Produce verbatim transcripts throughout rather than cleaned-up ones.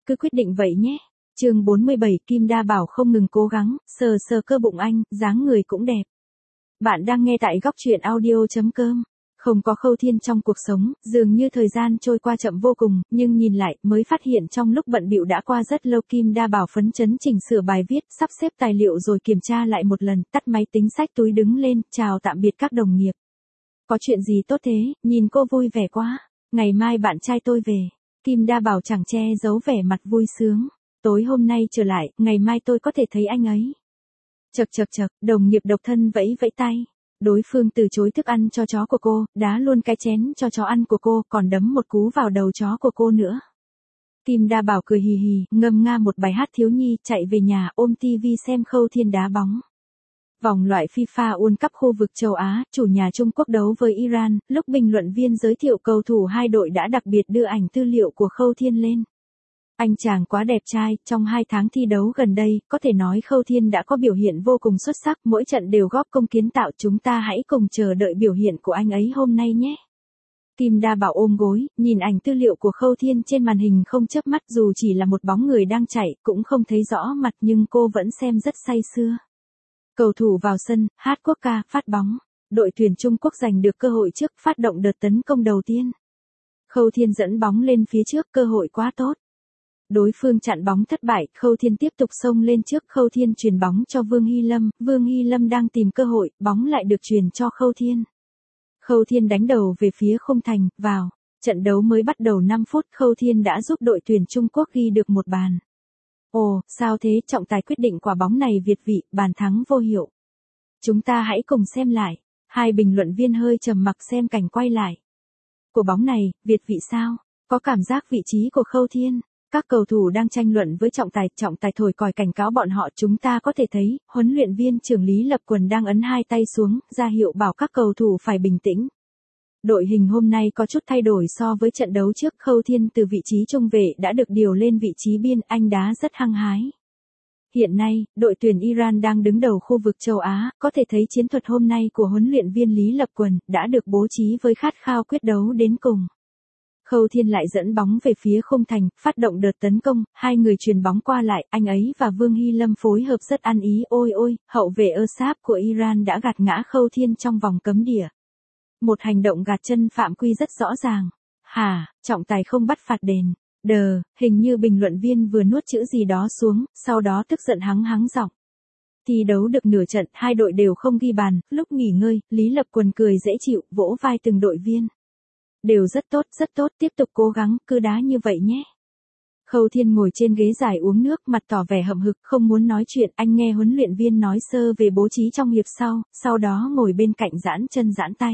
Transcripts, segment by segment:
cứ quyết định vậy nhé. Chương bốn mươi bảy, Kim Đa Bảo không ngừng cố gắng, sờ sờ cơ bụng anh, dáng người cũng đẹp. Bạn đang nghe tại góc truyện audio chấm com. Không có Khâu Thiên trong cuộc sống, dường như thời gian trôi qua chậm vô cùng, nhưng nhìn lại, mới phát hiện trong lúc bận bịu đã qua rất lâu. Kim Đa Bảo phấn chấn chỉnh sửa bài viết, sắp xếp tài liệu rồi kiểm tra lại một lần, tắt máy tính xách túi đứng lên, chào tạm biệt các đồng nghiệp. Có chuyện gì tốt thế, nhìn cô vui vẻ quá. Ngày mai bạn trai tôi về. Kim Đa Bảo chẳng che giấu vẻ mặt vui sướng. Tối hôm nay trở lại, ngày mai tôi có thể thấy anh ấy. Chậc chậc chậc, đồng nghiệp độc thân vẫy vẫy tay. Đối phương từ chối thức ăn cho chó của cô, đá luôn cái chén cho chó ăn của cô, còn đấm một cú vào đầu chó của cô nữa. Kim Đa Bảo cười hì hì, ngâm nga một bài hát thiếu nhi, chạy về nhà ôm tivi xem Khâu Thiên đá bóng. Vòng loại FIFA World Cup khu vực châu Á, chủ nhà Trung Quốc đấu với Iran, lúc bình luận viên giới thiệu cầu thủ hai đội đã đặc biệt đưa ảnh tư liệu của Khâu Thiên lên. Anh chàng quá đẹp trai, trong hai tháng thi đấu gần đây, có thể nói Khâu Thiên đã có biểu hiện vô cùng xuất sắc, mỗi trận đều góp công kiến tạo, chúng ta hãy cùng chờ đợi biểu hiện của anh ấy hôm nay nhé. Kim Đa Bảo ôm gối, nhìn ảnh tư liệu của Khâu Thiên trên màn hình không chớp mắt, dù chỉ là một bóng người đang chạy, cũng không thấy rõ mặt nhưng cô vẫn xem rất say sưa. Cầu thủ vào sân, hát quốc ca, phát bóng. Đội tuyển Trung Quốc giành được cơ hội trước, phát động đợt tấn công đầu tiên. Khâu Thiên dẫn bóng lên phía trước, cơ hội quá tốt. Đối phương chặn bóng thất bại, Khâu Thiên tiếp tục xông lên trước, Khâu Thiên chuyền bóng cho Vương Hy Lâm, Vương Hy Lâm đang tìm cơ hội, bóng lại được chuyền cho Khâu Thiên. Khâu Thiên đánh đầu về phía khung thành, vào. Trận đấu mới bắt đầu năm phút, Khâu Thiên đã giúp đội tuyển Trung Quốc ghi được một bàn. Ồ, sao thế, trọng tài quyết định quả bóng này việt vị, bàn thắng vô hiệu. Chúng ta hãy cùng xem lại. Hai bình luận viên hơi trầm mặc xem cảnh quay lại. Của bóng này, việt vị sao? Có cảm giác vị trí của Khâu Thiên. Các cầu thủ đang tranh luận với trọng tài, trọng tài thổi còi cảnh cáo bọn họ. Chúng ta có thể thấy, huấn luyện viên trưởng Lý Lập Quần đang ấn hai tay xuống, ra hiệu bảo các cầu thủ phải bình tĩnh. Đội hình hôm nay có chút thay đổi so với trận đấu trước, Khâu Thiên từ vị trí trung vệ đã được điều lên vị trí biên, anh đá rất hăng hái. Hiện nay, đội tuyển Iran đang đứng đầu khu vực châu Á, có thể thấy chiến thuật hôm nay của huấn luyện viên Lý Lập Quần đã được bố trí với khát khao quyết đấu đến cùng. Khâu Thiên lại dẫn bóng về phía khung thành, phát động đợt tấn công, hai người chuyền bóng qua lại, anh ấy và Vương Hy Lâm phối hợp rất ăn ý. Ôi ôi, hậu vệ Ersab của Iran đã gạt ngã Khâu Thiên trong vòng cấm địa. Một hành động gạt chân phạm quy rất rõ ràng. Hả, trọng tài không bắt phạt đền. Đờ, hình như bình luận viên vừa nuốt chữ gì đó xuống, sau đó tức giận hắng hắng giọng. Thi đấu được nửa trận, hai đội đều không ghi bàn, lúc nghỉ ngơi, Lý Lập Quần cười dễ chịu, vỗ vai từng đội viên. Đều rất tốt, rất tốt, tiếp tục cố gắng, cứ đá như vậy nhé. Khâu Thiên ngồi trên ghế dài uống nước, mặt tỏ vẻ hậm hực, không muốn nói chuyện, anh nghe huấn luyện viên nói sơ về bố trí trong hiệp sau, sau đó ngồi bên cạnh giãn chân giãn tay.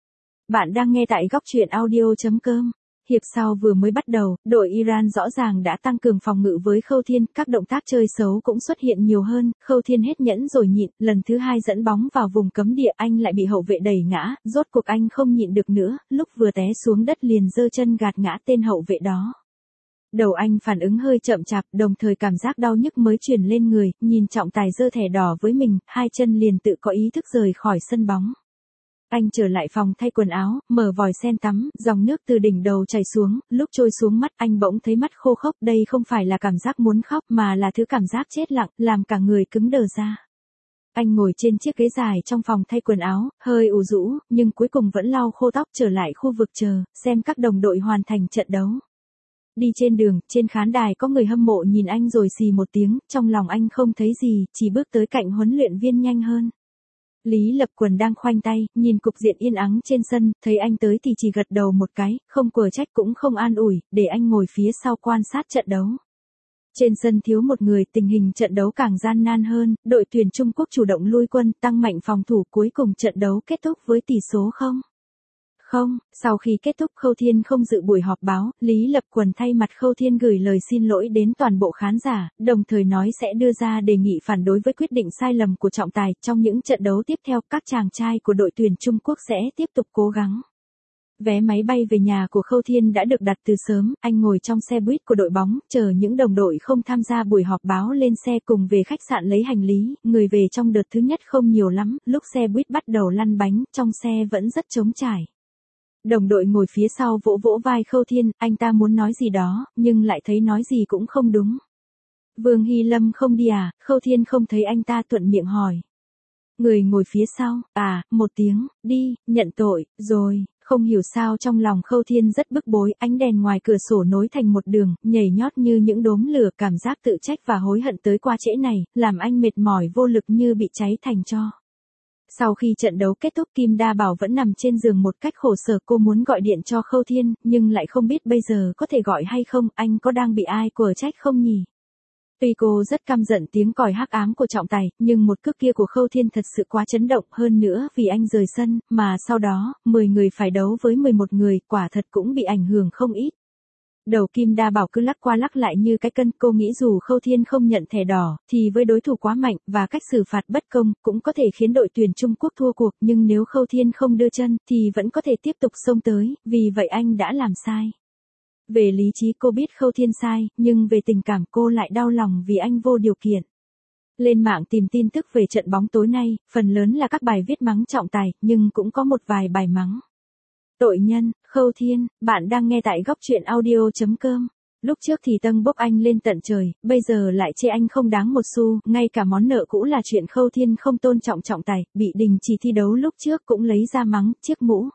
Bạn đang nghe tại góc truyện audio chấm com. Hiệp sau vừa mới bắt đầu, đội Iran rõ ràng đã tăng cường phòng ngự với Khâu Thiên, các động tác chơi xấu cũng xuất hiện nhiều hơn, Khâu Thiên hết nhẫn rồi nhịn, lần thứ hai dẫn bóng vào vùng cấm địa, anh lại bị hậu vệ đẩy ngã, rốt cuộc anh không nhịn được nữa, lúc vừa té xuống đất liền giơ chân gạt ngã tên hậu vệ đó. Đầu anh phản ứng hơi chậm chạp, đồng thời cảm giác đau nhức mới truyền lên người, nhìn trọng tài giơ thẻ đỏ với mình, hai chân liền tự có ý thức rời khỏi sân bóng. Anh trở lại phòng thay quần áo, mở vòi sen tắm, dòng nước từ đỉnh đầu chảy xuống, lúc trôi xuống mắt anh bỗng thấy mắt khô khốc, đây không phải là cảm giác muốn khóc mà là thứ cảm giác chết lặng, làm cả người cứng đờ ra. Anh ngồi trên chiếc ghế dài trong phòng thay quần áo, hơi ủ rũ, nhưng cuối cùng vẫn lau khô tóc trở lại khu vực chờ, xem các đồng đội hoàn thành trận đấu. Đi trên đường, trên khán đài có người hâm mộ nhìn anh rồi xì một tiếng, trong lòng anh không thấy gì, chỉ bước tới cạnh huấn luyện viên nhanh hơn. Lý Lập Quần đang khoanh tay, nhìn cục diện yên ắng trên sân, thấy anh tới thì chỉ gật đầu một cái, không quở trách cũng không an ủi, để anh ngồi phía sau quan sát trận đấu. Trên sân thiếu một người, tình hình trận đấu càng gian nan hơn, đội tuyển Trung Quốc chủ động lui quân, tăng mạnh phòng thủ, cuối cùng trận đấu kết thúc với tỷ số không. Không, sau khi kết thúc Khâu Thiên không dự buổi họp báo, Lý Lập Quần thay mặt Khâu Thiên gửi lời xin lỗi đến toàn bộ khán giả, đồng thời nói sẽ đưa ra đề nghị phản đối với quyết định sai lầm của trọng tài. Trong những trận đấu tiếp theo, các chàng trai của đội tuyển Trung Quốc sẽ tiếp tục cố gắng. Vé máy bay về nhà của Khâu Thiên đã được đặt từ sớm, anh ngồi trong xe buýt của đội bóng, chờ những đồng đội không tham gia buổi họp báo lên xe cùng về khách sạn lấy hành lý, người về trong đợt thứ nhất không nhiều lắm, lúc xe buýt bắt đầu lăn bánh, trong xe vẫn rất trống trải. Đồng đội ngồi phía sau vỗ vỗ vai Khâu Thiên, anh ta muốn nói gì đó, nhưng lại thấy nói gì cũng không đúng. Vương Hy Lâm không đi à? Khâu Thiên không thấy anh ta thuận miệng hỏi. Người ngồi phía sau, à, một tiếng, đi, nhận tội, rồi, không hiểu sao trong lòng Khâu Thiên rất bức bối, ánh đèn ngoài cửa sổ nối thành một đường, nhảy nhót như những đốm lửa, cảm giác tự trách và hối hận tới qua trễ này, làm anh mệt mỏi vô lực như bị cháy thành tro. Sau khi trận đấu kết thúc Kim Đa Bảo vẫn nằm trên giường một cách khổ sở, cô muốn gọi điện cho Khâu Thiên, nhưng lại không biết bây giờ có thể gọi hay không, anh có đang bị ai quở trách không nhỉ? Tuy cô rất căm giận tiếng còi hắc ám của trọng tài, nhưng một cước kia của Khâu Thiên thật sự quá chấn động, hơn nữa vì anh rời sân, mà sau đó, mười người phải đấu với mười một người, quả thật cũng bị ảnh hưởng không ít. Đầu Kim Đa Bảo cứ lắc qua lắc lại như cái cân, cô nghĩ dù Khâu Thiên không nhận thẻ đỏ, thì với đối thủ quá mạnh, và cách xử phạt bất công, cũng có thể khiến đội tuyển Trung Quốc thua cuộc, nhưng nếu Khâu Thiên không đưa chân, thì vẫn có thể tiếp tục xông tới, vì vậy anh đã làm sai. Về lý trí cô biết Khâu Thiên sai, nhưng về tình cảm cô lại đau lòng vì anh vô điều kiện. Lên mạng tìm tin tức về trận bóng tối nay, phần lớn là các bài viết mắng trọng tài, nhưng cũng có một vài bài mắng. Tội nhân, Khâu Thiên, bạn đang nghe tại góc truyện audio chấm com. Lúc trước thì tâng bốc anh lên tận trời, bây giờ lại chê anh không đáng một xu, ngay cả món nợ cũ là chuyện Khâu Thiên không tôn trọng trọng tài, bị đình chỉ thi đấu lúc trước cũng lấy ra mắng, chiếc mũ.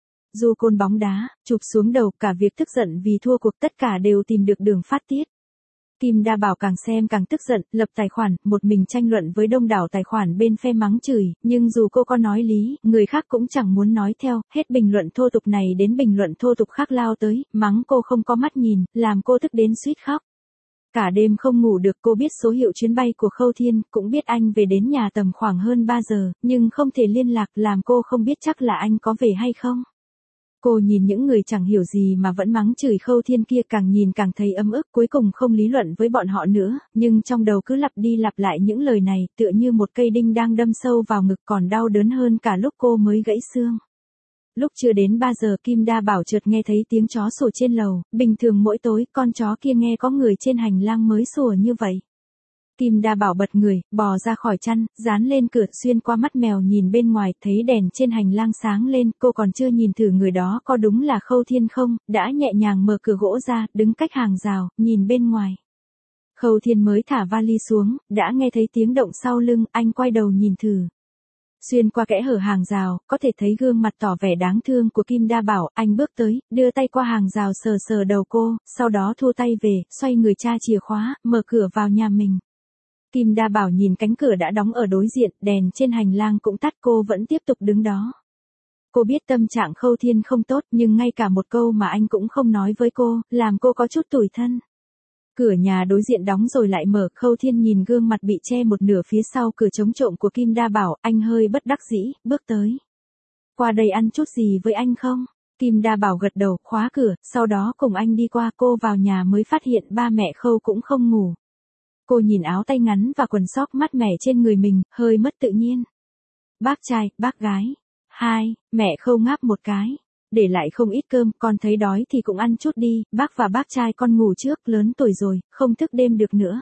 Dù côn bóng đá, chụp xuống đầu, cả việc tức giận vì thua cuộc, tất cả đều tìm được đường phát tiết. Kim Đa Bảo càng xem càng tức giận, lập tài khoản, một mình tranh luận với đông đảo tài khoản bên phe mắng chửi, nhưng dù cô có nói lý, người khác cũng chẳng muốn nói theo, hết bình luận thô tục này đến bình luận thô tục khác lao tới, mắng cô không có mắt nhìn, làm cô tức đến suýt khóc. Cả đêm không ngủ được, cô biết số hiệu chuyến bay của Khâu Thiên, cũng biết anh về đến nhà tầm khoảng hơn ba giờ, nhưng không thể liên lạc, làm cô không biết chắc là anh có về hay không. Cô nhìn những người chẳng hiểu gì mà vẫn mắng chửi Khâu Thiên kia, càng nhìn càng thấy ấm ức, cuối cùng không lý luận với bọn họ nữa, nhưng trong đầu cứ lặp đi lặp lại những lời này, tựa như một cây đinh đang đâm sâu vào ngực, còn đau đớn hơn cả lúc cô mới gãy xương. Lúc chưa đến ba giờ Kim Đa Bảo chợt nghe thấy tiếng chó sủa trên lầu, bình thường mỗi tối con chó kia nghe có người trên hành lang mới sủa như vậy. Kim Đa Bảo bật người, bò ra khỏi chăn, dán lên cửa, xuyên qua mắt mèo nhìn bên ngoài, thấy đèn trên hành lang sáng lên, cô còn chưa nhìn thử người đó có đúng là Khâu Thiên không, đã nhẹ nhàng mở cửa gỗ ra, đứng cách hàng rào, nhìn bên ngoài. Khâu Thiên mới thả vali xuống, đã nghe thấy tiếng động sau lưng, anh quay đầu nhìn thử. Xuyên qua kẽ hở hàng rào, có thể thấy gương mặt tỏ vẻ đáng thương của Kim Đa Bảo, anh bước tới, đưa tay qua hàng rào sờ sờ đầu cô, sau đó thua tay về, xoay người tra chìa khóa, mở cửa vào nhà mình. Kim Đa Bảo nhìn cánh cửa đã đóng ở đối diện, đèn trên hành lang cũng tắt, cô vẫn tiếp tục đứng đó. Cô biết tâm trạng Khâu Thiên không tốt, nhưng ngay cả một câu mà anh cũng không nói với cô, làm cô có chút tủi thân. Cửa nhà đối diện đóng rồi lại mở, Khâu Thiên nhìn gương mặt bị che một nửa phía sau cửa chống trộm của Kim Đa Bảo, anh hơi bất đắc dĩ, bước tới. Qua đây ăn chút gì với anh không? Kim Đa Bảo gật đầu, khóa cửa, sau đó cùng anh đi qua, cô vào nhà mới phát hiện ba mẹ Khâu cũng không ngủ. Cô nhìn áo tay ngắn và quần sóc mát mẻ trên người mình, hơi mất tự nhiên. Bác trai, bác gái. Hai, mẹ Khâu ngáp một cái. Để lại không ít cơm, con thấy đói thì cũng ăn chút đi, bác và bác trai con ngủ trước, lớn tuổi rồi, không thức đêm được nữa.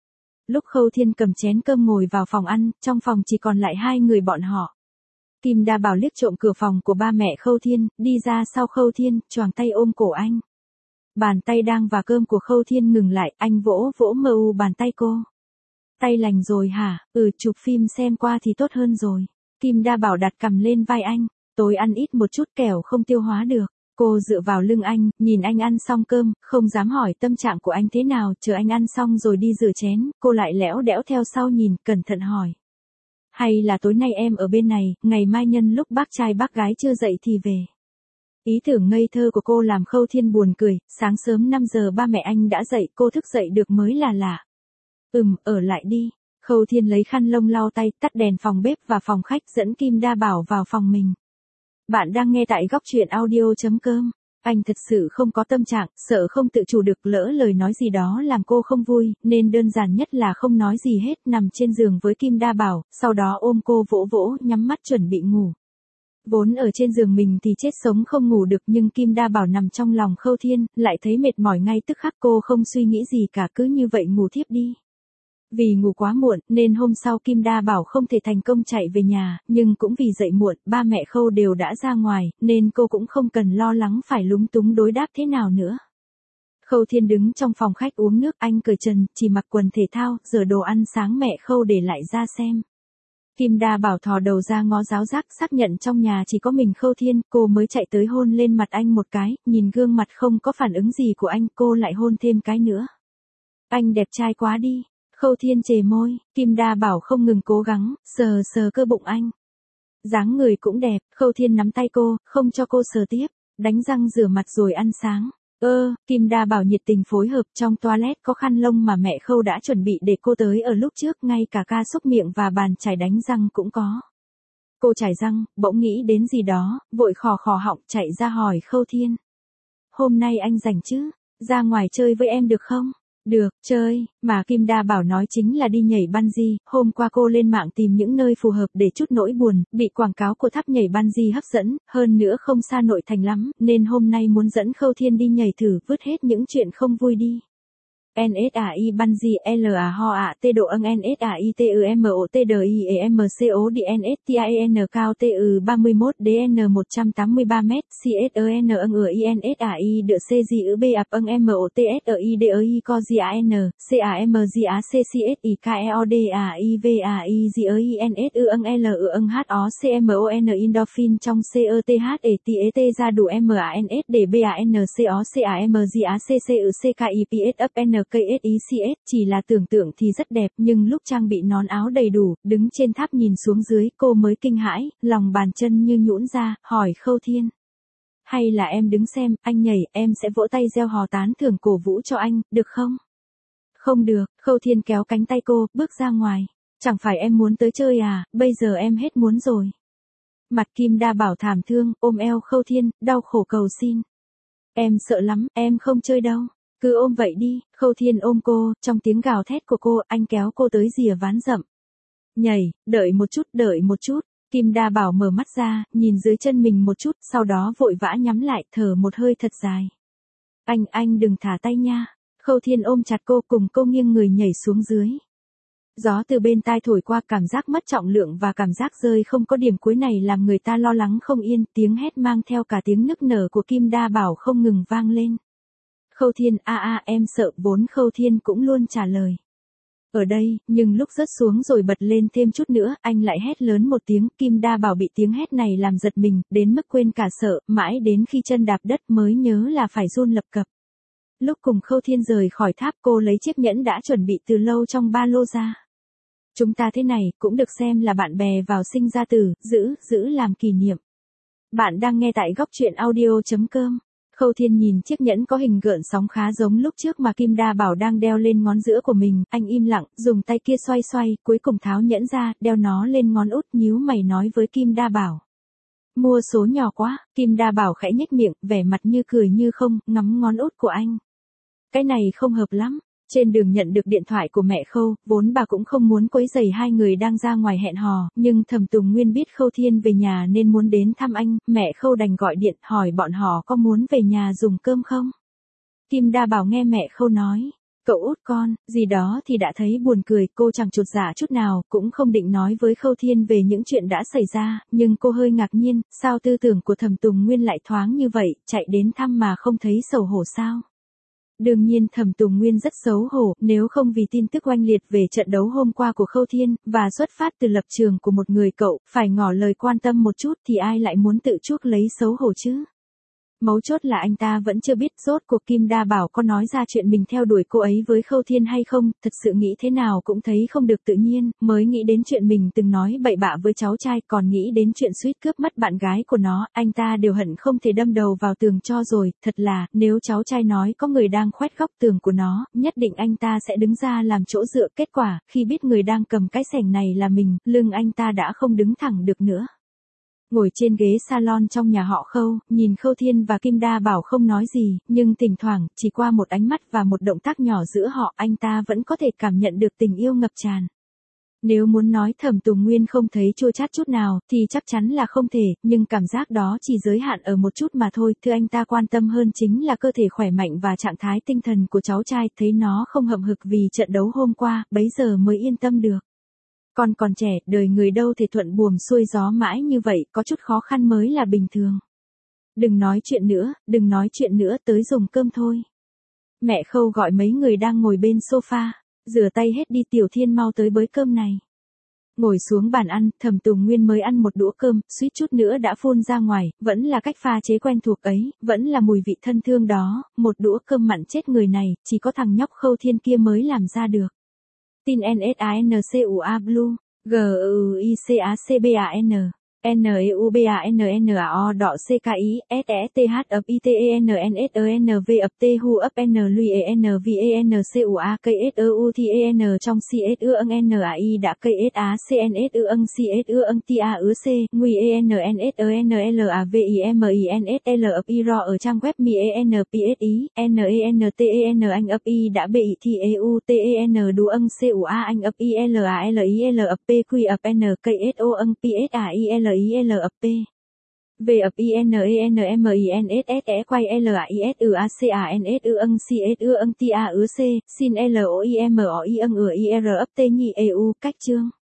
Lúc Khâu Thiên cầm chén cơm ngồi vào phòng ăn, trong phòng chỉ còn lại hai người bọn họ. Kim Đa Bảo liếc trộm cửa phòng của ba mẹ Khâu Thiên, đi ra sau Khâu Thiên, choàng tay ôm cổ anh. Bàn tay đang vào cơm của Khâu Thiên ngừng lại, anh vỗ vỗ mờ u bàn tay cô. Tay lành rồi hả? Ừ, chụp phim xem qua thì tốt hơn rồi. Kim Đa Bảo đặt cằm lên vai anh, tối ăn ít một chút kẻo không tiêu hóa được. Cô dựa vào lưng anh, nhìn anh ăn xong cơm, không dám hỏi tâm trạng của anh thế nào, chờ anh ăn xong rồi đi rửa chén, cô lại lẽo đẽo theo sau nhìn, cẩn thận hỏi. Hay là tối nay em ở bên này, ngày mai nhân lúc bác trai bác gái chưa dậy thì về. Ý tưởng ngây thơ của cô làm Khâu Thiên buồn cười, sáng sớm năm giờ ba mẹ anh đã dậy, cô thức dậy được mới là lạ. Ừm, ở lại đi. Khâu Thiên lấy khăn lông lau tay, tắt đèn phòng bếp và phòng khách, dẫn Kim Đa Bảo vào phòng mình. Bạn đang nghe tại góc truyện audio chấm com. Anh thật sự không có tâm trạng, sợ không tự chủ được, lỡ lời nói gì đó làm cô không vui, nên đơn giản nhất là không nói gì hết, nằm trên giường với Kim Đa Bảo, sau đó ôm cô vỗ vỗ, nhắm mắt chuẩn bị ngủ. Vốn ở trên giường mình thì chết sống không ngủ được, nhưng Kim Đa Bảo nằm trong lòng Khâu Thiên, lại thấy mệt mỏi ngay tức khắc, cô không suy nghĩ gì cả, cứ như vậy ngủ thiếp đi. Vì ngủ quá muộn, nên hôm sau Kim Đa Bảo không thể thành công chạy về nhà, nhưng cũng vì dậy muộn, ba mẹ Khâu đều đã ra ngoài, nên cô cũng không cần lo lắng phải lúng túng đối đáp thế nào nữa. Khâu Thiên đứng trong phòng khách uống nước, anh cởi trần, chỉ mặc quần thể thao, giờ đồ ăn sáng mẹ Khâu để lại ra xem. Kim Đa Bảo thò đầu ra ngó giáo giác, xác nhận trong nhà chỉ có mình Khâu Thiên, cô mới chạy tới hôn lên mặt anh một cái, nhìn gương mặt không có phản ứng gì của anh, cô lại hôn thêm cái nữa. Anh đẹp trai quá đi. Khâu Thiên chề môi, Kim Đa Bảo không ngừng cố gắng, sờ sờ cơ bụng anh. Dáng người cũng đẹp, Khâu Thiên nắm tay cô, không cho cô sờ tiếp, đánh răng rửa mặt rồi ăn sáng. Ơ, Kim Đa Bảo nhiệt tình phối hợp, trong toilet có khăn lông mà mẹ Khâu đã chuẩn bị để cô tới ở lúc trước, ngay cả ca xúc miệng và bàn chải đánh răng cũng có. Cô chải răng, bỗng nghĩ đến gì đó, vội khò khò họng chạy ra hỏi Khâu Thiên. Hôm nay anh rảnh chứ, ra ngoài chơi với em được không? Được, chơi, mà Kim Đa Bảo nói chính là đi nhảy bungee. Hôm qua cô lên mạng tìm những nơi phù hợp để chút nỗi buồn, bị quảng cáo của tháp nhảy bungee hấp dẫn, hơn nữa không xa nội thành lắm, nên hôm nay muốn dẫn Khâu Thiên đi nhảy thử, vứt hết những chuyện không vui đi. en ét a i bungee L A ho a T độ âng en ét a i T U M O T D I E M C O D N S T I N cao T U ba mươi mốt D N một trăm tám mươi ba mét C S O N âng ừa I N S A I đựa C G ư B ạp âng M O T S O I D O I co G A N C A M G A C C S I K E O D A I V A I G O I N S ư âng L ư âng H O C M O N endorphin trong C O T H E T E T ra đủ M A N S D B A N C O C A M G A C C ư C K I P S up N K S I C S, chỉ là tưởng tượng thì rất đẹp, nhưng lúc trang bị nón áo đầy đủ, đứng trên tháp nhìn xuống dưới, cô mới kinh hãi, lòng bàn chân như nhũn ra, hỏi Khâu Thiên. Hay là em đứng xem, anh nhảy, em sẽ vỗ tay reo hò tán thưởng cổ vũ cho anh, được không? Không được, Khâu Thiên kéo cánh tay cô, bước ra ngoài. Chẳng phải em muốn tới chơi à, bây giờ em hết muốn rồi. Mặt Kim Đa Bảo thảm thương, ôm eo Khâu Thiên, đau khổ cầu xin. Em sợ lắm, em không chơi đâu. Cứ ôm vậy đi. Khâu Thiên ôm cô, trong tiếng gào thét của cô, anh kéo cô tới rìa ván rậm. Nhảy, đợi một chút, đợi một chút. Kim Đa Bảo mở mắt ra, nhìn dưới chân mình một chút, sau đó vội vã nhắm lại, thở một hơi thật dài. Anh, anh đừng thả tay nha. Khâu Thiên ôm chặt cô, cùng cô nghiêng người nhảy xuống dưới. Gió từ bên tai thổi qua, cảm giác mất trọng lượng và cảm giác rơi không có điểm cuối này làm người ta lo lắng không yên, tiếng hét mang theo cả tiếng nức nở của Kim Đa Bảo không ngừng vang lên. Khâu Thiên, a a em sợ, vốn Khâu Thiên cũng luôn trả lời. Ở đây, nhưng lúc rớt xuống rồi bật lên thêm chút nữa, anh lại hét lớn một tiếng, Kim Đa Bảo bị tiếng hét này làm giật mình, đến mức quên cả sợ, mãi đến khi chân đạp đất mới nhớ là phải run lập cập. Lúc cùng Khâu Thiên rời khỏi tháp, cô lấy chiếc nhẫn đã chuẩn bị từ lâu trong ba lô ra. Chúng ta thế này, cũng được xem là bạn bè vào sinh ra tử, giữ, giữ làm kỷ niệm. Bạn đang nghe tại góc truyện audio chấm com. Khâu Thiên nhìn chiếc nhẫn có hình gợn sóng khá giống lúc trước mà Kim Đa Bảo đang đeo lên ngón giữa của mình, anh im lặng, dùng tay kia xoay xoay, cuối cùng tháo nhẫn ra, đeo nó lên ngón út, nhíu mày nói với Kim Đa Bảo. Mua số nhỏ quá. Kim Đa Bảo khẽ nhếch miệng, vẻ mặt như cười như không, ngắm ngón út của anh. Cái này không hợp lắm. Trên đường nhận được điện thoại của mẹ Khâu, vốn bà cũng không muốn quấy rầy hai người đang ra ngoài hẹn hò, nhưng Thẩm Tùng Nguyên biết Khâu Thiên về nhà nên muốn đến thăm anh, mẹ Khâu đành gọi điện hỏi bọn họ có muốn về nhà dùng cơm không. Kim Đa Bảo nghe mẹ Khâu nói, cậu út con, gì đó thì đã thấy buồn cười, cô chẳng chột dạ chút nào, cũng không định nói với Khâu Thiên về những chuyện đã xảy ra, nhưng cô hơi ngạc nhiên, sao tư tưởng của Thẩm Tùng Nguyên lại thoáng như vậy, chạy đến thăm mà không thấy xấu hổ sao. Đương nhiên Thẩm Tùng Nguyên rất xấu hổ, nếu không vì tin tức oanh liệt về trận đấu hôm qua của Khâu Thiên, và xuất phát từ lập trường của một người cậu, phải ngỏ lời quan tâm một chút thì ai lại muốn tự chuốc lấy xấu hổ chứ. Mấu chốt là anh ta vẫn chưa biết rốt cuộc Kim Đa Bảo có nói ra chuyện mình theo đuổi cô ấy với Khâu Thiên hay không, thật sự nghĩ thế nào cũng thấy không được tự nhiên, mới nghĩ đến chuyện mình từng nói bậy bạ với cháu trai, còn nghĩ đến chuyện suýt cướp mất bạn gái của nó, anh ta đều hận không thể đâm đầu vào tường cho rồi, thật là, nếu cháu trai nói có người đang khoét góc tường của nó, nhất định anh ta sẽ đứng ra làm chỗ dựa, kết quả, khi biết người đang cầm cái xẻng này là mình, lưng anh ta đã không đứng thẳng được nữa. Ngồi trên ghế salon trong nhà họ Khâu, nhìn Khâu Thiên và Kim Đa Bảo không nói gì, nhưng thỉnh thoảng, chỉ qua một ánh mắt và một động tác nhỏ giữa họ, anh ta vẫn có thể cảm nhận được tình yêu ngập tràn. Nếu muốn nói Thẩm Tùng Nguyên không thấy chua chát chút nào, thì chắc chắn là không thể, nhưng cảm giác đó chỉ giới hạn ở một chút mà thôi, thứ anh ta quan tâm hơn chính là cơ thể khỏe mạnh và trạng thái tinh thần của cháu trai, thấy nó không hậm hực vì trận đấu hôm qua, bấy giờ mới yên tâm được. Con còn trẻ, đời người đâu thể thuận buồm xuôi gió mãi như vậy, có chút khó khăn mới là bình thường. Đừng nói chuyện nữa, đừng nói chuyện nữa, tới dùng cơm thôi. Mẹ Khâu gọi mấy người đang ngồi bên sofa. Rửa tay hết đi, Tiểu Thiên mau tới bới cơm này. Ngồi xuống bàn ăn, Thẩm Tùng Nguyên mới ăn một đũa cơm, suýt chút nữa đã phun ra ngoài, vẫn là cách pha chế quen thuộc ấy, vẫn là mùi vị thân thương đó, một đũa cơm mặn chết người này, chỉ có thằng nhóc Khâu Thiên kia mới làm ra được. Tin N S A N C U A Blue, G U I C A C B A N. N E U B A N N A O đọ C K I, S E T H ập I T E N N S E N V ập T Hu ấp N Lui E N V E N C U A K S E U T E N trong C S ư âng N A I đã K S A C N S ư âng C S ư âng T A ư C, Nguy E N N S E N L A V I M I N S L ập I ro ở trang web mi E N P S I, N E N T E N anh ập I đã B I T E U T E N đu âng C U A anh ập I L A L I L ập P Q ập N K S O âng P S A I L I L ập P. V ập I N E N M I N S S E quay L A I S U A C A N S ư âng C S ư âng T A ư C, xin L O I M O I âng ửa I R ấp T nhị E U, cách chương.